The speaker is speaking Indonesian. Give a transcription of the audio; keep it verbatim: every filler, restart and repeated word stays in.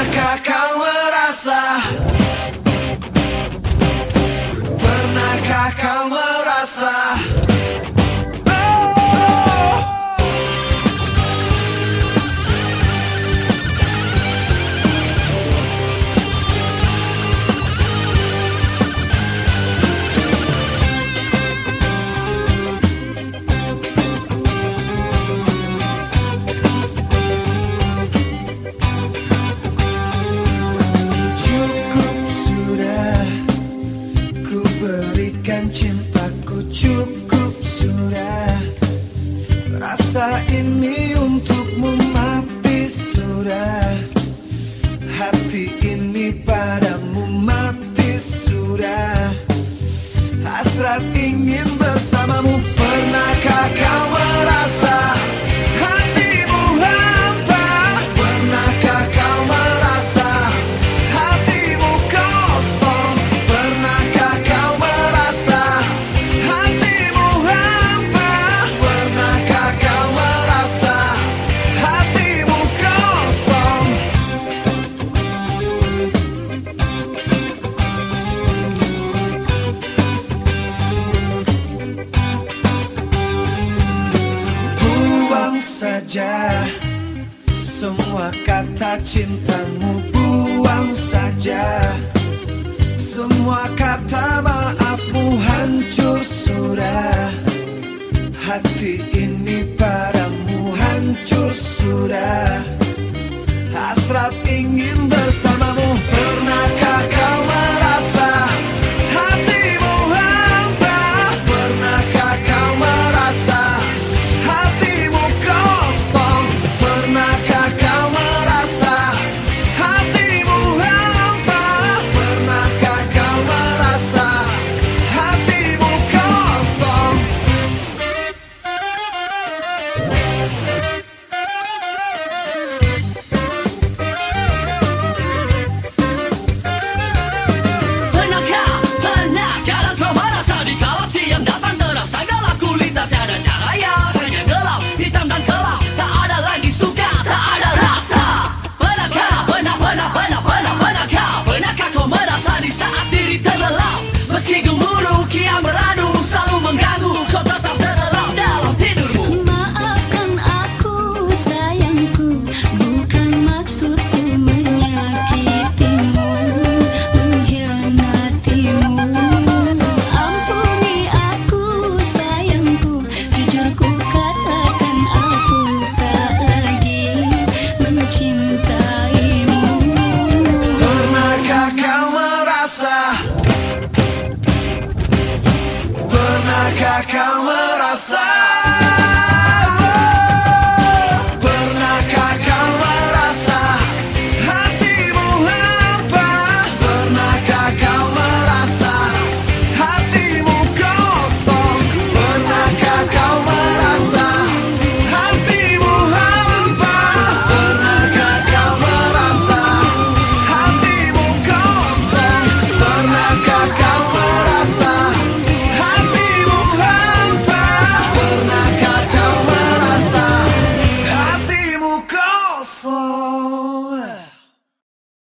Pernahkah kau merasa? Pernahkah kau merasa? Cintaku cukup sudah, rasa ini untukmu mati sudah, hati ini padamu mati sudah, hasrat ingin bersamamu. Pernahkah kau merasa hatimu hampa? Pernahkah kau merasa hatimu kosong? Pernahkah kau merasa hatimu hampa? Pernahkah kau merasa hatimu kosong? Buang saja semua kata cintamu, buang saja semua kata maafmu, hancur sudah, hati ini padamu hancur sudah, hasrat ingin